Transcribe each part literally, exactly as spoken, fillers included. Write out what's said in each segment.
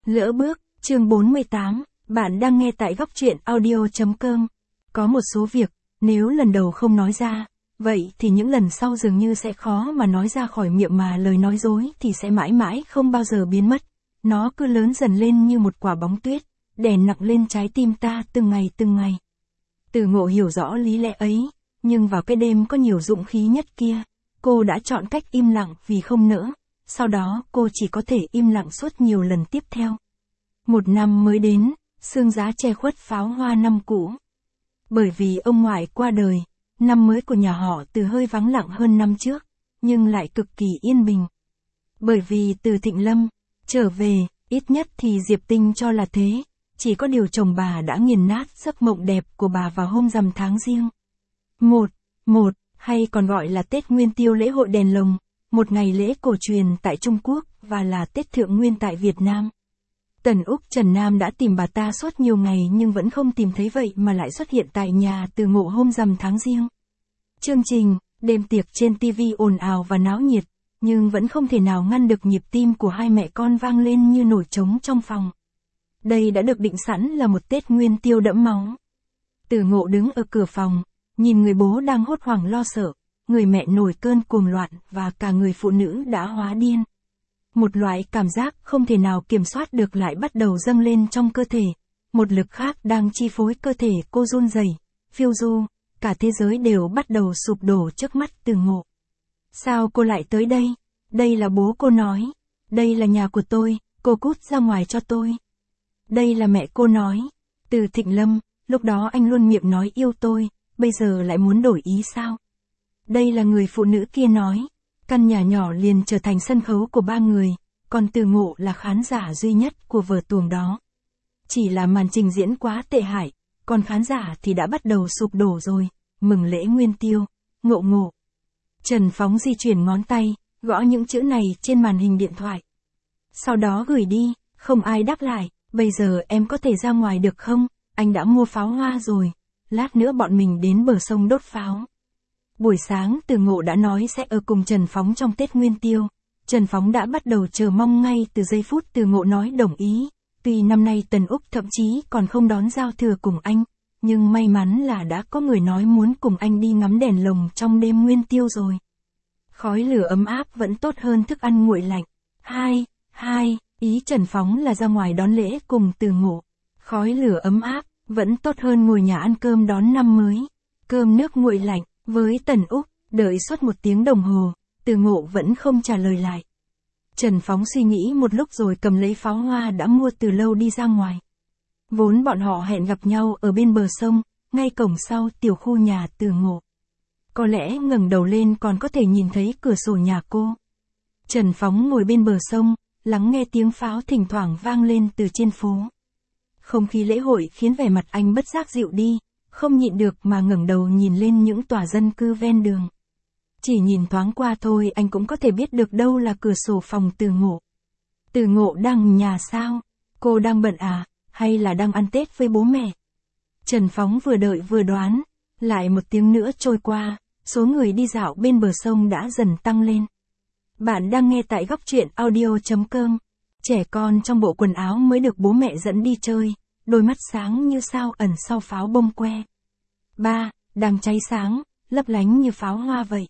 Lỡ bước, chương bốn mươi tám, bạn đang nghe tại góc truyện audio chấm com. Có một số việc, nếu lần đầu không nói ra, vậy thì những lần sau dường như sẽ khó mà nói ra khỏi miệng, mà lời nói dối thì sẽ mãi mãi không bao giờ biến mất. Nó cứ lớn dần lên như một quả bóng tuyết, đè nặng lên trái tim ta từng ngày từng ngày. Từ Ngộ hiểu rõ lý lẽ ấy, nhưng vào cái đêm có nhiều dũng khí nhất kia, cô đã chọn cách im lặng vì không nỡ. Sau đó cô chỉ có thể im lặng suốt nhiều lần tiếp theo. Một năm mới đến, sương giá che khuất pháo hoa năm cũ. Bởi vì ông ngoại qua đời, năm mới của nhà họ Từ hơi vắng lặng hơn năm trước, nhưng lại cực kỳ yên bình. Bởi vì từ Thịnh Lâm trở về, ít nhất thì Diệp Tinh cho là thế, chỉ có điều chồng bà đã nghiền nát giấc mộng đẹp của bà vào hôm rằm tháng Giêng. Một, một, hay còn gọi là Tết Nguyên Tiêu, lễ hội đèn lồng, một ngày lễ cổ truyền tại Trung Quốc và là Tết Thượng Nguyên tại Việt Nam. Tần Úc Trần Nam đã tìm bà ta suốt nhiều ngày nhưng vẫn không tìm thấy, vậy mà lại xuất hiện tại nhà Từ Ngộ hôm rằm tháng Giêng. Chương trình, đêm tiệc trên ti vi ồn ào và náo nhiệt, nhưng vẫn không thể nào ngăn được nhịp tim của hai mẹ con vang lên như nổi trống trong phòng. Đây đã được định sẵn là một Tết Nguyên Tiêu đẫm máu. Từ Ngộ đứng ở cửa phòng, nhìn người bố đang hốt hoảng lo sợ, người mẹ nổi cơn cuồng loạn và cả người phụ nữ đã hóa điên. Một loại cảm giác không thể nào kiểm soát được lại bắt đầu dâng lên trong cơ thể. Một lực khác đang chi phối cơ thể cô run rẩy, phiêu du, cả thế giới đều bắt đầu sụp đổ trước mắt Từ Ngộ. Sao cô lại tới đây? Đây là bố cô nói. Đây là nhà của tôi, cô cút ra ngoài cho tôi. Đây là mẹ cô nói. Từ Thịnh Lâm, lúc đó anh luôn miệng nói yêu tôi, bây giờ lại muốn đổi ý sao? Đây là người phụ nữ kia nói. Căn nhà nhỏ liền trở thành sân khấu của ba người, còn Từ Ngộ là khán giả duy nhất của vở tuồng đó. Chỉ là màn trình diễn quá tệ hại, còn khán giả thì đã bắt đầu sụp đổ rồi. Mừng lễ Nguyên Tiêu, Ngộ Ngộ. Trần Phóng di chuyển ngón tay, gõ những chữ này trên màn hình điện thoại. Sau đó gửi đi, không ai đáp lại. Bây giờ em có thể ra ngoài được không? Anh đã mua pháo hoa rồi. Lát nữa bọn mình đến bờ sông đốt pháo. Buổi sáng Từ Ngộ đã nói sẽ ở cùng Trần Phóng trong Tết Nguyên Tiêu. Trần Phóng đã bắt đầu chờ mong ngay từ giây phút Từ Ngộ nói đồng ý. Tuy năm nay Tần Úc thậm chí còn không đón giao thừa cùng anh, nhưng may mắn là đã có người nói muốn cùng anh đi ngắm đèn lồng trong đêm Nguyên Tiêu rồi. Khói lửa ấm áp vẫn tốt hơn thức ăn nguội lạnh. Hai, hai, ý Trần Phóng là ra ngoài đón lễ cùng Từ Ngộ. Khói lửa ấm áp vẫn tốt hơn ngồi nhà ăn cơm đón năm mới. Cơm nước nguội lạnh. Với Tần Úc, đợi suốt một tiếng đồng hồ, Từ Ngộ vẫn không trả lời lại. Trần Phóng suy nghĩ một lúc rồi cầm lấy pháo hoa đã mua từ lâu đi ra ngoài. Vốn bọn họ hẹn gặp nhau ở bên bờ sông, ngay cổng sau tiểu khu nhà Từ Ngộ. Có lẽ ngẩng đầu lên còn có thể nhìn thấy cửa sổ nhà cô. Trần Phóng ngồi bên bờ sông, lắng nghe tiếng pháo thỉnh thoảng vang lên từ trên phố. Không khí lễ hội khiến vẻ mặt anh bất giác dịu đi. Không nhịn được mà ngẩng đầu nhìn lên những tòa dân cư ven đường. Chỉ nhìn thoáng qua thôi anh cũng có thể biết được đâu là cửa sổ phòng Từ Ngộ. Từ Ngộ đang nhà sao? Cô đang bận à? Hay là đang ăn Tết với bố mẹ? Trần Phóng vừa đợi vừa đoán. Lại một tiếng nữa trôi qua, số người đi dạo bên bờ sông đã dần tăng lên. Bạn đang nghe tại góc truyện audio chấm com. Trẻ con trong bộ quần áo mới được bố mẹ dẫn đi chơi. Đôi mắt sáng như sao ẩn sau pháo bông que. Ba, đang cháy sáng, lấp lánh như pháo hoa vậy.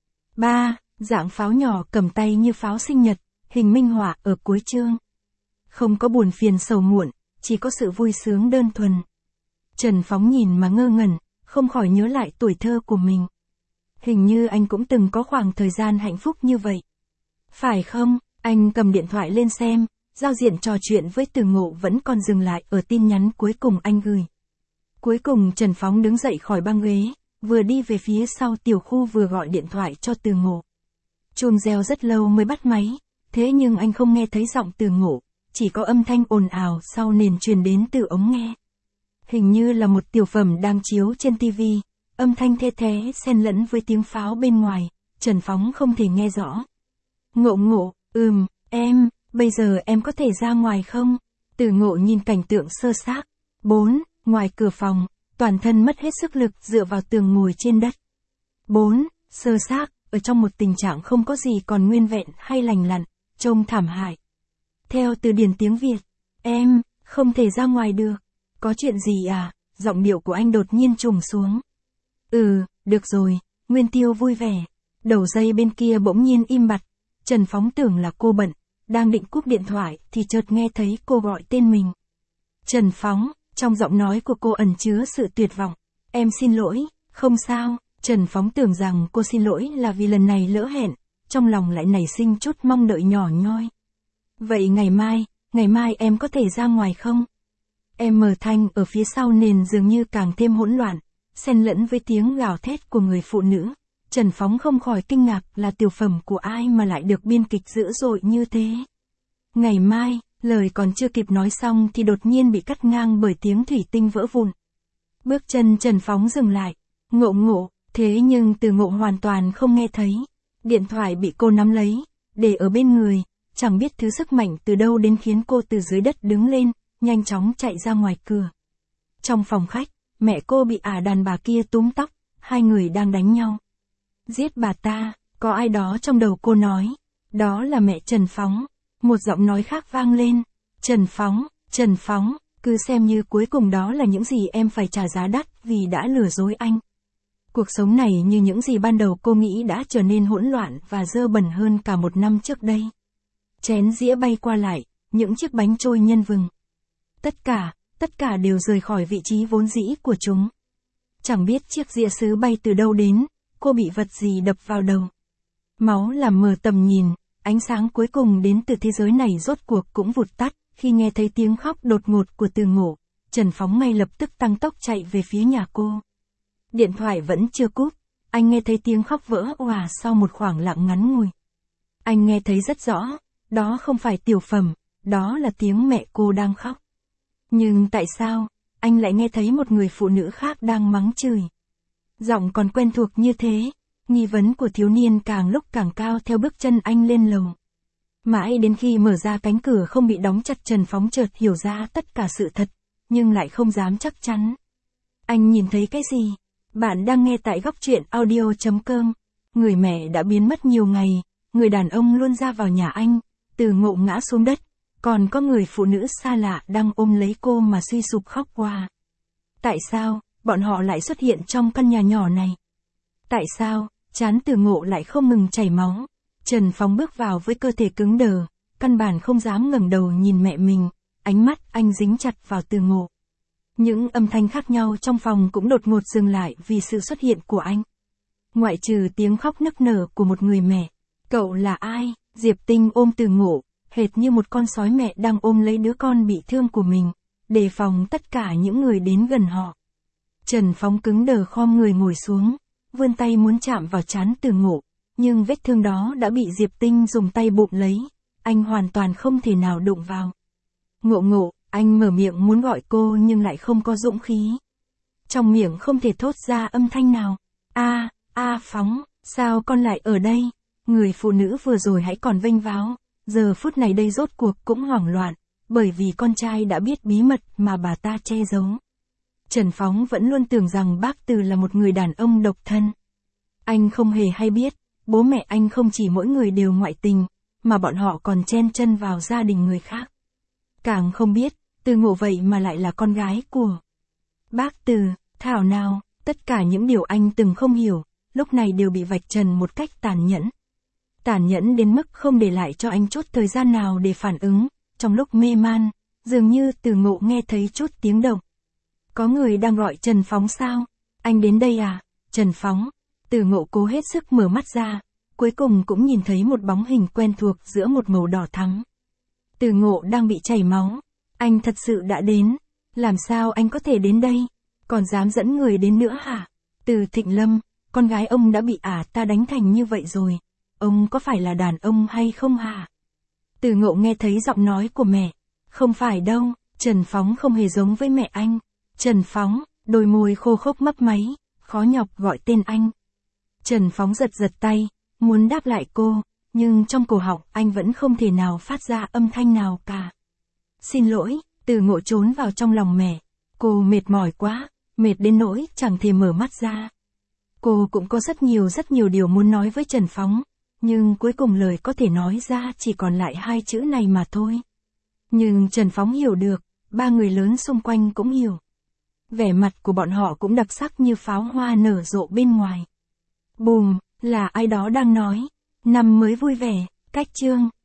Ba, dạng pháo nhỏ cầm tay như pháo sinh nhật, hình minh họa ở cuối chương. Không có buồn phiền sầu muộn, chỉ có sự vui sướng đơn thuần. Trần Phóng nhìn mà ngơ ngẩn, không khỏi nhớ lại tuổi thơ của mình. Hình như anh cũng từng có khoảng thời gian hạnh phúc như vậy. Phải không? Anh cầm điện thoại lên xem. Giao diện trò chuyện với Từ Ngộ vẫn còn dừng lại ở tin nhắn cuối cùng anh gửi. Cuối cùng Trần Phóng đứng dậy khỏi băng ghế, vừa đi về phía sau tiểu khu vừa gọi điện thoại cho Từ Ngộ. Chuông reo rất lâu mới bắt máy, thế nhưng anh không nghe thấy giọng Từ Ngộ, chỉ có âm thanh ồn ào sau nền truyền đến từ ống nghe. Hình như là một tiểu phẩm đang chiếu trên ti vi, âm thanh the thé xen lẫn với tiếng pháo bên ngoài, Trần Phóng không thể nghe rõ. Ngộ Ngộ, ừm, em... Bây giờ em có thể ra ngoài không? Từ Ngộ nhìn cảnh tượng sơ xác. Bốn, ngoài cửa phòng, toàn thân mất hết sức lực dựa vào tường ngồi trên đất. Bốn, sơ xác, ở trong một tình trạng không có gì còn nguyên vẹn hay lành lặn, trông thảm hại. Theo từ điển tiếng Việt, Em, không thể ra ngoài được. Có chuyện gì à? Giọng điệu của anh đột nhiên trùng xuống. Ừ, được rồi, Nguyên Tiêu vui vẻ. Đầu dây bên kia bỗng nhiên im bặt. Trần Phóng tưởng là cô bận, đang định cúp điện thoại thì chợt nghe thấy cô gọi tên mình. Trần Phóng, trong giọng nói của cô ẩn chứa sự tuyệt vọng. Em xin lỗi, không sao. Trần Phóng tưởng rằng cô xin lỗi là vì lần này lỡ hẹn, trong lòng lại nảy sinh chút mong đợi nhỏ nhoi. Vậy ngày mai, ngày mai em có thể ra ngoài không? Em mờ thanh ở phía sau nền dường như càng thêm hỗn loạn, xen lẫn với tiếng gào thét của người phụ nữ. Trần Phóng không khỏi kinh ngạc là tiểu phẩm của ai mà lại được biên kịch dữ dội như thế. Ngày mai, lời còn chưa kịp nói xong thì đột nhiên bị cắt ngang bởi tiếng thủy tinh vỡ vụn. Bước chân Trần Phóng dừng lại. Ngộ ngộ, thế nhưng Từ Ngộ hoàn toàn không nghe thấy. Điện thoại bị cô nắm lấy, để ở bên người, chẳng biết thứ sức mạnh từ đâu đến khiến cô từ dưới đất đứng lên, nhanh chóng chạy ra ngoài cửa. Trong phòng khách, mẹ cô bị ả đàn bà kia túm tóc, hai người đang đánh nhau. Giết bà ta, có ai đó trong đầu cô nói. Đó là mẹ Trần Phóng. Một giọng nói khác vang lên. Trần Phóng, Trần Phóng, cứ xem như cuối cùng đó là những gì em phải trả giá đắt vì đã lừa dối anh. Cuộc sống này như những gì ban đầu cô nghĩ đã trở nên hỗn loạn và dơ bẩn hơn cả một năm trước đây. Chén dĩa bay qua lại, những chiếc bánh trôi nhân vừng. Tất cả, tất cả đều rời khỏi vị trí vốn dĩ của chúng. Chẳng biết chiếc dĩa sứ bay từ đâu đến, cô bị vật gì đập vào đầu. Máu làm mờ tầm nhìn, ánh sáng cuối cùng đến từ thế giới này rốt cuộc cũng vụt tắt, khi nghe thấy tiếng khóc đột ngột của Từ Ngộ, Trần Phóng ngay lập tức tăng tốc chạy về phía nhà cô. Điện thoại vẫn chưa cúp, anh nghe thấy tiếng khóc vỡ òa sau một khoảng lặng ngắn ngủi. Anh nghe thấy rất rõ, đó không phải tiểu phẩm, đó là tiếng mẹ cô đang khóc. Nhưng tại sao, anh lại nghe thấy một người phụ nữ khác đang mắng chửi? Giọng còn quen thuộc như thế, nghi vấn của thiếu niên càng lúc càng cao theo bước chân anh lên lầu. Mãi đến khi mở ra cánh cửa không bị đóng chặt, Trần Phóng chợt hiểu ra tất cả sự thật, nhưng lại không dám chắc chắn. Anh nhìn thấy cái gì? Bạn đang nghe tại góc truyện audio chấm com. Người mẹ đã biến mất nhiều ngày, người đàn ông luôn ra vào nhà anh, Từ Ngộ ngã xuống đất, còn có người phụ nữ xa lạ đang ôm lấy cô mà suy sụp khóc qua. Tại sao, bọn họ lại xuất hiện trong căn nhà nhỏ này? Tại sao, trán Từ Ngộ lại không ngừng chảy máu? Trần Phóng bước vào với cơ thể cứng đờ, căn bản không dám ngẩng đầu nhìn mẹ mình, ánh mắt anh dính chặt vào Từ Ngộ. Những âm thanh khác nhau trong phòng cũng đột ngột dừng lại vì sự xuất hiện của anh. Ngoại trừ tiếng khóc nức nở của một người mẹ. Cậu là ai? Diệp Tinh ôm Từ Ngộ, hệt như một con sói mẹ đang ôm lấy đứa con bị thương của mình, đề phòng tất cả những người đến gần họ. Trần Phóng cứng đờ khom người ngồi xuống, vươn tay muốn chạm vào trán Từ Ngộ, nhưng vết thương đó đã bị Diệp Tinh dùng tay bụm lấy, anh hoàn toàn không thể nào đụng vào. Ngộ Ngộ, anh mở miệng muốn gọi cô nhưng lại không có dũng khí. Trong miệng không thể thốt ra âm thanh nào. A, a Phóng, sao con lại ở đây? Người phụ nữ vừa rồi hãy còn vênh váo, giờ phút này đây rốt cuộc cũng hoảng loạn, bởi vì con trai đã biết bí mật mà bà ta che giấu. Trần Phóng vẫn luôn tưởng rằng bác Từ là một người đàn ông độc thân. Anh không hề hay biết, bố mẹ anh không chỉ mỗi người đều ngoại tình, mà bọn họ còn chen chân vào gia đình người khác. Càng không biết, Từ Ngộ vậy mà lại là con gái của bác Từ. Thảo nào, tất cả những điều anh từng không hiểu, lúc này đều bị vạch trần một cách tàn nhẫn. Tàn nhẫn đến mức không để lại cho anh chút thời gian nào để phản ứng. Trong lúc mê man, dường như Từ Ngộ nghe thấy chút tiếng động. Có người đang gọi Trần Phóng sao? Anh đến đây à? Trần Phóng. Từ Ngộ cố hết sức mở mắt ra, cuối cùng cũng nhìn thấy một bóng hình quen thuộc giữa một màu đỏ thắm. Từ Ngộ đang bị chảy máu. Anh thật sự đã đến. Làm sao anh có thể đến đây? Còn dám dẫn người đến nữa hả? Từ Thịnh Lâm, con gái ông đã bị ả ta đánh thành như vậy rồi. Ông có phải là đàn ông hay không hả? Từ Ngộ nghe thấy giọng nói của mẹ. Không phải đâu, Trần Phóng không hề giống với mẹ anh. Trần Phóng, đôi môi khô khốc mấp máy, khó nhọc gọi tên anh. Trần Phóng giật giật tay, muốn đáp lại cô, nhưng trong cổ họng anh vẫn không thể nào phát ra âm thanh nào cả. Xin lỗi, Từ Ngộ trốn vào trong lòng mẹ. Cô mệt mỏi quá, mệt đến nỗi chẳng thể mở mắt ra. Cô cũng có rất nhiều rất nhiều điều muốn nói với Trần Phóng, nhưng cuối cùng lời có thể nói ra chỉ còn lại hai chữ này mà thôi. Nhưng Trần Phóng hiểu được, ba người lớn xung quanh cũng hiểu. Vẻ mặt của bọn họ cũng đặc sắc như pháo hoa nở rộ bên ngoài. Bùm, là ai đó đang nói. Năm mới vui vẻ, cách chương.